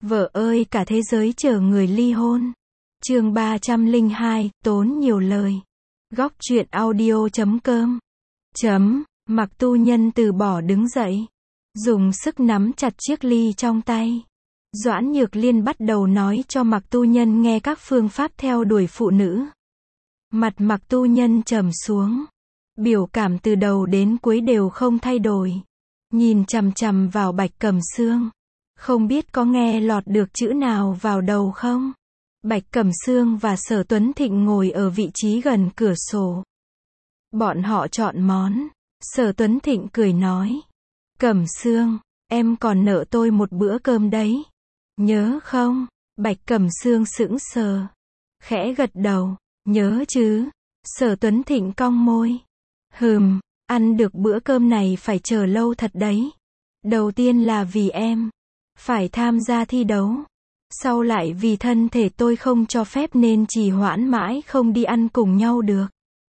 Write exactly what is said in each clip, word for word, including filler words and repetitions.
Vợ ơi cả thế giới chờ người ly hôn. Chương ba trăm lẻ hai, tốn nhiều lời. Góc truyện audio chấm com. Chấm, Mặc Tu Nhân từ bỏ đứng dậy. Dùng sức nắm chặt chiếc ly trong tay. Doãn Nhược Liên bắt đầu nói cho Mặc Tu Nhân nghe các phương pháp theo đuổi phụ nữ. Mặt Mặc Tu Nhân trầm xuống. Biểu cảm từ đầu đến cuối đều không thay đổi. Nhìn chằm chằm vào Bạch Cẩm Sương. Không biết có nghe lọt được chữ nào vào đầu không? Bạch Cẩm Sương và Sở Tuấn Thịnh ngồi ở vị trí gần cửa sổ. Bọn họ chọn món. Sở Tuấn Thịnh cười nói. Cẩm Sương, em còn nợ tôi một bữa cơm đấy. Nhớ không? Bạch Cẩm Sương sững sờ. Khẽ gật đầu. Nhớ chứ? Sở Tuấn Thịnh cong môi. Hừm, ăn được bữa cơm này phải chờ lâu thật đấy. Đầu tiên là vì em. Phải tham gia thi đấu. Sau lại vì thân thể tôi không cho phép nên trì hoãn mãi không đi ăn cùng nhau được.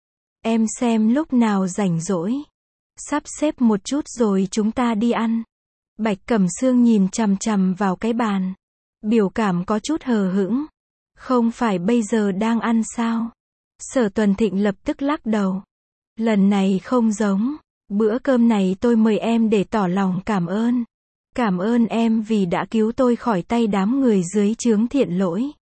Em xem lúc nào rảnh rỗi. Sắp xếp một chút rồi chúng ta đi ăn. Bạch Cẩm Sương nhìn chằm chằm vào cái bàn. Biểu cảm có chút hờ hững. Không phải bây giờ đang ăn sao? Sở Tuấn Thịnh lập tức lắc đầu. Lần này không giống. Bữa cơm này tôi mời em để tỏ lòng cảm ơn. Cảm ơn em vì đã cứu tôi khỏi tay đám người dưới trướng Thiện Lỗi.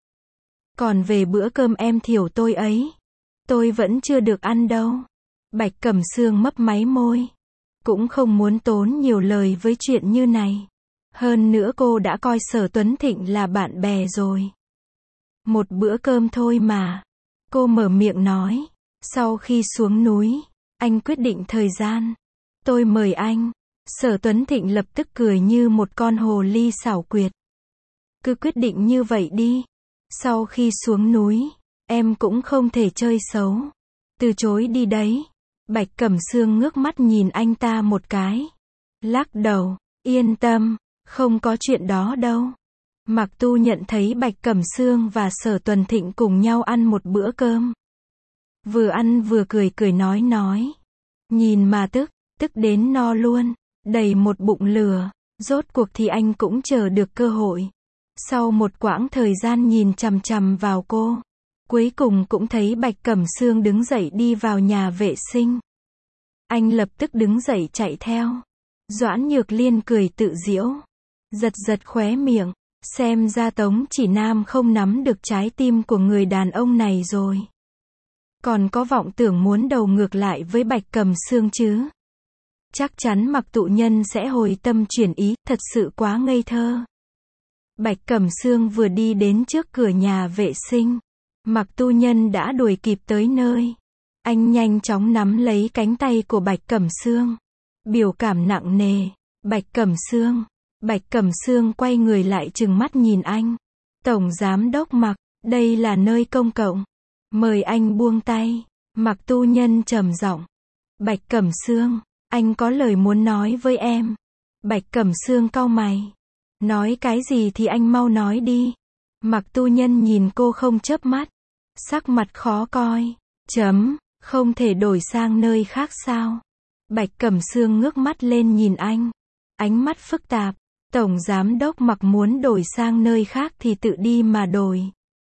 Còn về bữa cơm em thiểu tôi ấy, tôi vẫn chưa được ăn đâu. Bạch Cẩm Sương mấp máy môi. Cũng không muốn tốn nhiều lời với chuyện như này. Hơn nữa cô đã coi Sở Tuấn Thịnh là bạn bè rồi. Một bữa cơm thôi mà. Cô mở miệng nói. Sau khi xuống núi, anh quyết định thời gian. Tôi mời anh. Sở Tuấn Thịnh lập tức cười như một con hồ ly xảo quyệt. Cứ quyết định như vậy đi. Sau khi xuống núi, em cũng không thể chơi xấu. Từ chối đi đấy. Bạch Cẩm Sương ngước mắt nhìn anh ta một cái. Lắc đầu. Yên tâm, không có chuyện đó đâu. Mặc Tu nhận thấy Bạch Cẩm Sương và Sở Tuấn Thịnh cùng nhau ăn một bữa cơm. Vừa ăn vừa cười cười nói nói. Nhìn mà tức, tức đến no luôn. Đầy một bụng lửa. Rốt cuộc thì anh cũng chờ được cơ hội. Sau một quãng thời gian nhìn chằm chằm vào cô, cuối cùng cũng thấy Bạch Cẩm Sương đứng dậy đi vào nhà vệ sinh. Anh lập tức đứng dậy chạy theo. Doãn Nhược Liên cười tự giễu. Giật giật khóe miệng. Xem ra Tống Chỉ Nam không nắm được trái tim của người đàn ông này rồi. Còn có vọng tưởng muốn đầu ngược lại với Bạch Cẩm Sương chứ. Chắc chắn Mặc Tụ Nhân sẽ hồi tâm chuyển ý, thật sự quá ngây thơ. Bạch Cẩm Sương vừa đi đến trước cửa nhà vệ sinh. Mặc Tu Nhân đã đuổi kịp tới nơi. Anh nhanh chóng nắm lấy cánh tay của Bạch Cẩm Sương. Biểu cảm nặng nề. Bạch Cẩm Sương. Bạch Cẩm Sương quay người lại trừng mắt nhìn anh. Tổng Giám Đốc Mặc, đây là nơi công cộng. Mời anh buông tay. Mặc Tu Nhân trầm giọng. Bạch Cẩm Sương, anh có lời muốn nói với em. Bạch Cẩm Sương cau mày. Nói cái gì thì anh mau nói đi. Mặc Tu Nhân nhìn cô không chớp mắt. Sắc mặt khó coi. Chấm, không thể đổi sang nơi khác sao? Bạch Cẩm Sương ngước mắt lên nhìn anh. Ánh mắt phức tạp. Tổng Giám Đốc Mặc muốn đổi sang nơi khác thì tự đi mà đổi.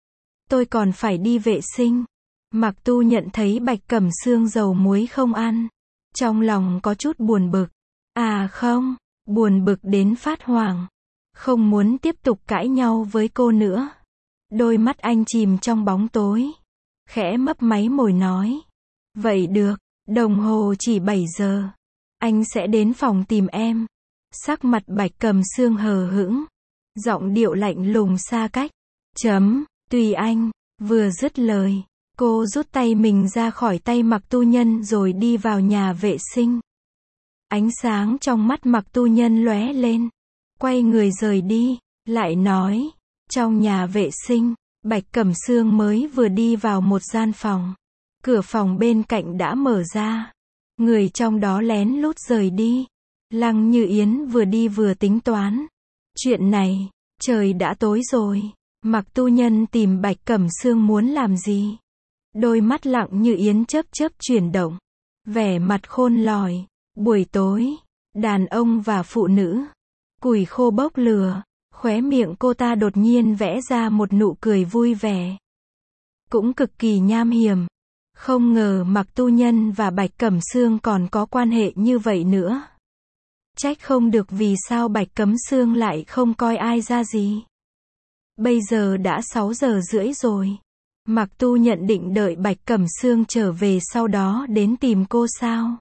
Tôi còn phải đi vệ sinh. Mặc Tu nhận thấy Bạch Cẩm Sương dầu muối không ăn. Trong lòng có chút buồn bực. À không, buồn bực đến phát hoảng. Không muốn tiếp tục cãi nhau với cô nữa. Đôi mắt anh chìm trong bóng tối. Khẽ mấp máy môi nói. Vậy được, đồng hồ chỉ bảy giờ. Anh sẽ đến phòng tìm em. Sắc mặt Bạch Cẩm Sương hờ hững. Giọng điệu lạnh lùng xa cách. Chấm, tùy anh. Vừa dứt lời, cô rút tay mình ra khỏi tay Mặc Tu Nhân rồi đi vào nhà vệ sinh. Ánh sáng trong mắt Mặc Tu Nhân lóe lên. Quay người rời đi, lại nói. Trong nhà vệ sinh, Bạch Cẩm Sương mới vừa đi vào một gian phòng. Cửa phòng bên cạnh đã mở ra. Người trong đó lén lút rời đi. Lăng Như Yến vừa đi vừa tính toán. Chuyện này, trời đã tối rồi. Mặc Tu Nhân tìm Bạch Cẩm Sương muốn làm gì? Đôi mắt Lặng Như Yến chớp chớp chuyển động. Vẻ mặt khôn lỏi. Buổi tối, đàn ông và phụ nữ. Củi khô bốc lửa. Khóe miệng cô ta đột nhiên vẽ ra một nụ cười vui vẻ. Cũng cực kỳ nham hiểm. Không ngờ Mạc Tu Nhân và Bạch Cẩm Sương còn có quan hệ như vậy nữa. Trách không được vì sao Bạch Cẩm Sương lại không coi ai ra gì. Bây giờ đã sáu giờ rưỡi rồi. Mạc Tu nhận định đợi Bạch Cẩm Sương trở về sau đó đến tìm cô sao?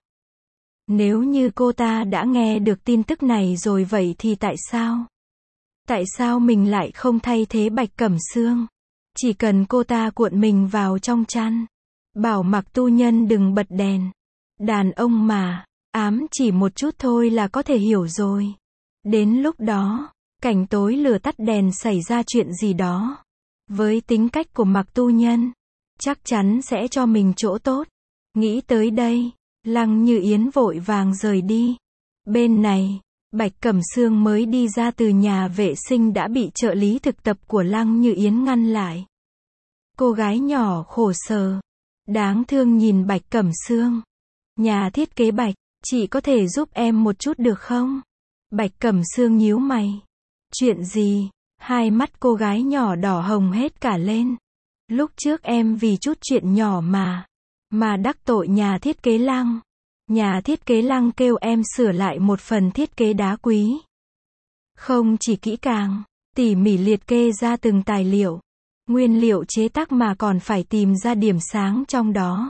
Nếu như cô ta đã nghe được tin tức này rồi vậy thì tại sao? Tại sao mình lại không thay thế Bạch Cẩm Sương? Chỉ cần cô ta cuộn mình vào trong chăn. Bảo Mạc Tu Nhân đừng bật đèn. Đàn ông mà, ám chỉ một chút thôi là có thể hiểu rồi. Đến lúc đó, cảnh tối lửa tắt đèn xảy ra chuyện gì đó. Với tính cách của Mạc Tu Nhân, chắc chắn sẽ cho mình chỗ tốt. Nghĩ tới đây, Lăng Như Yến vội vàng rời đi. Bên này, Bạch Cẩm Sương mới đi ra từ nhà vệ sinh đã bị trợ lý thực tập của Lăng Như Yến ngăn lại. Cô gái nhỏ khổ sở, đáng thương nhìn Bạch Cẩm Sương. Nhà thiết kế Bạch, chị có thể giúp em một chút được không? Bạch Cẩm Sương nhíu mày. Chuyện gì? Hai mắt cô gái nhỏ đỏ hồng hết cả lên. Lúc trước em vì chút chuyện nhỏ mà, mà đắc tội nhà thiết kế Lăng. Nhà thiết kế Lăng kêu em sửa lại một phần thiết kế đá quý. Không chỉ kỹ càng, tỉ mỉ liệt kê ra từng tài liệu, nguyên liệu chế tác mà còn phải tìm ra điểm sáng trong đó.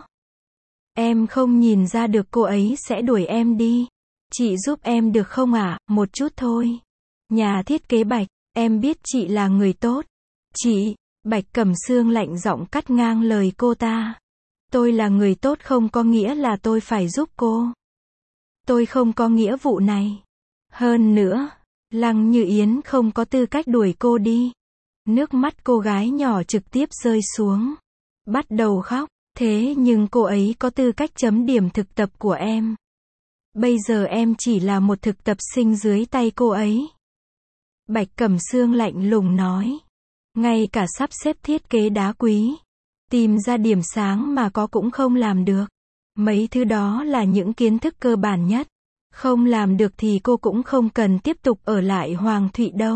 Em không nhìn ra được cô ấy sẽ đuổi em đi. Chị giúp em được không ạ? À? Một chút thôi. Nhà thiết kế Bạch, em biết chị là người tốt. Chị, Bạch Cẩm Sương lạnh giọng cắt ngang lời cô ta. Tôi là người tốt không có nghĩa là tôi phải giúp cô. Tôi không có nghĩa vụ này. Hơn nữa, Lăng Như Yến không có tư cách đuổi cô đi. Nước mắt cô gái nhỏ trực tiếp rơi xuống. Bắt đầu khóc. Thế nhưng cô ấy có tư cách chấm điểm thực tập của em. Bây giờ em chỉ là một thực tập sinh dưới tay cô ấy. Bạch Cẩm Sương lạnh lùng nói. Ngay cả sắp xếp thiết kế đá quý, tìm ra điểm sáng mà có cũng không làm được. Mấy thứ đó là những kiến thức cơ bản nhất. Không làm được thì cô cũng không cần tiếp tục ở lại Hoàng Thụy đâu.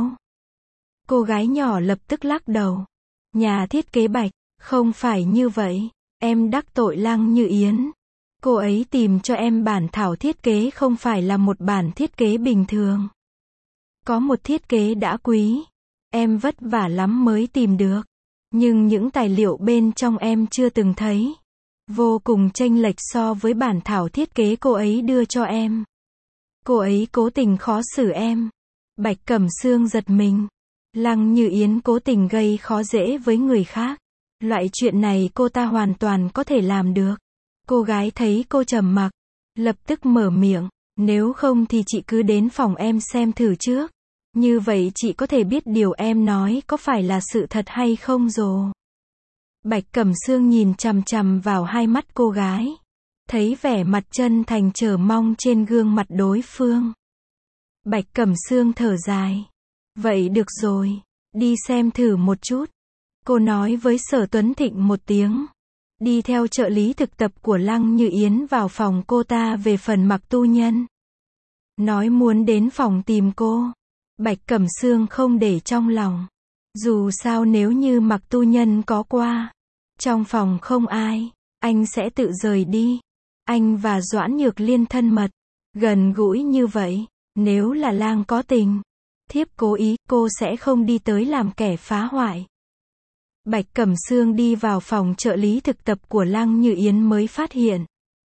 Cô gái nhỏ lập tức lắc đầu. Nhà thiết kế Bạch, không phải như vậy. Em đắc tội Lăng Như Yến. Cô ấy tìm cho em bản thảo thiết kế không phải là một bản thiết kế bình thường. Có một thiết kế đã quý. Em vất vả lắm mới tìm được. Nhưng những tài liệu bên trong em chưa từng thấy. Vô cùng chênh lệch so với bản thảo thiết kế cô ấy đưa cho em. Cô ấy cố tình khó xử em. Bạch Cẩm Sương giật mình. Lăng Như Yến cố tình gây khó dễ với người khác. Loại chuyện này cô ta hoàn toàn có thể làm được. Cô gái thấy cô trầm mặc, lập tức mở miệng. Nếu không thì chị cứ đến phòng em xem thử trước. Như vậy chị có thể biết điều em nói có phải là sự thật hay không rồi. Bạch Cẩm Sương nhìn chằm chằm vào hai mắt cô gái. Thấy vẻ mặt chân thành chờ mong trên gương mặt đối phương. Bạch Cẩm Sương thở dài. Vậy được rồi, đi xem thử một chút. Cô nói với Sở Tuấn Thịnh một tiếng. Đi theo trợ lý thực tập của Lăng Như Yến vào phòng cô ta về phần Mạc Tu Nhân. Nói muốn đến phòng tìm cô. Bạch Cẩm Sương không để trong lòng. Dù sao nếu như Mạc Tu Nhân có qua, trong phòng không ai, anh sẽ tự rời đi. Anh và Doãn Nhược Liên thân mật, gần gũi như vậy. Nếu là Lang có tình, thiếp cố ý, cô sẽ không đi tới làm kẻ phá hoại. Bạch Cẩm Sương đi vào phòng trợ lý thực tập của Lăng Như Yến mới phát hiện.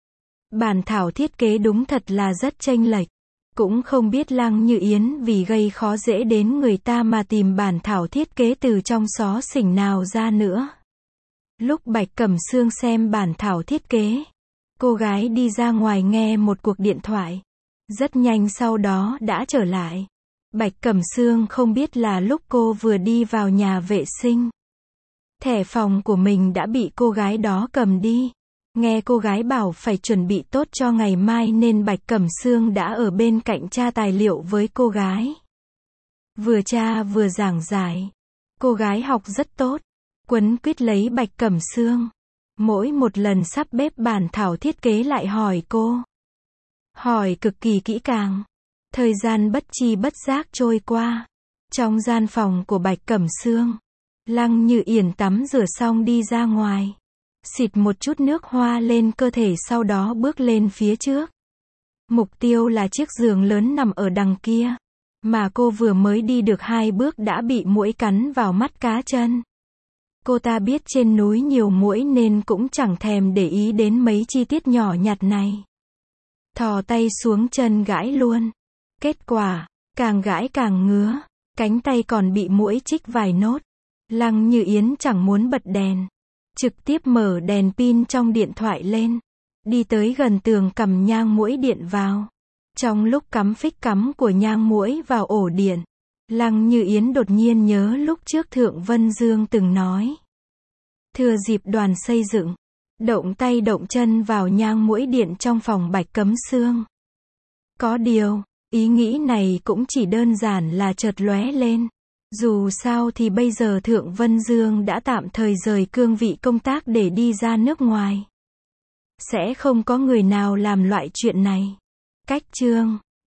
Bản thảo thiết kế đúng thật là rất chênh lệch. Cũng không biết Lăng Như Yến vì gây khó dễ đến người ta mà tìm bản thảo thiết kế từ trong xó xỉnh nào ra nữa. Lúc Bạch Cẩm Sương xem bản thảo thiết kế, cô gái đi ra ngoài nghe một cuộc điện thoại. Rất nhanh sau đó đã trở lại. Bạch Cẩm Sương không biết là lúc cô vừa đi vào nhà vệ sinh, thẻ phòng của mình đã bị cô gái đó cầm đi. Nghe cô gái bảo phải chuẩn bị tốt cho ngày mai nên Bạch Cẩm Sương đã ở bên cạnh tra tài liệu với cô gái. Vừa tra vừa giảng giải. Cô gái học rất tốt. Quấn quýt lấy Bạch Cẩm Sương. Mỗi một lần sắp bếp bản thảo thiết kế lại hỏi cô. Hỏi cực kỳ kỹ càng. Thời gian bất chi bất giác trôi qua. Trong gian phòng của Bạch Cẩm Sương, Lăng Như Yển tắm rửa xong đi ra ngoài. Xịt một chút nước hoa lên cơ thể sau đó bước lên phía trước. Mục tiêu là chiếc giường lớn nằm ở đằng kia. Mà cô vừa mới đi được hai bước đã bị muỗi cắn vào mắt cá chân. Cô ta biết trên núi nhiều muỗi nên cũng chẳng thèm để ý đến mấy chi tiết nhỏ nhặt này. Thò tay xuống chân gãi luôn. Kết quả, càng gãi càng ngứa. Cánh tay còn bị muỗi chích vài nốt. Lăng Như Yến chẳng muốn bật đèn. Trực tiếp mở đèn pin trong điện thoại lên. Đi tới gần tường cầm nhang muỗi điện vào. Trong lúc cắm phích cắm của nhang muỗi vào ổ điện, Lăng Như Yến đột nhiên nhớ lúc trước Thượng Vân Dương từng nói. Thừa dịp đoàn xây dựng, động tay động chân vào nhang muỗi điện trong phòng Bạch Cẩm Sương. Có điều, ý nghĩ này cũng chỉ đơn giản là chợt lóe lên. Dù sao thì bây giờ Thượng Vân Dương đã tạm thời rời cương vị công tác để đi ra nước ngoài. Sẽ không có người nào làm loại chuyện này. Cách chương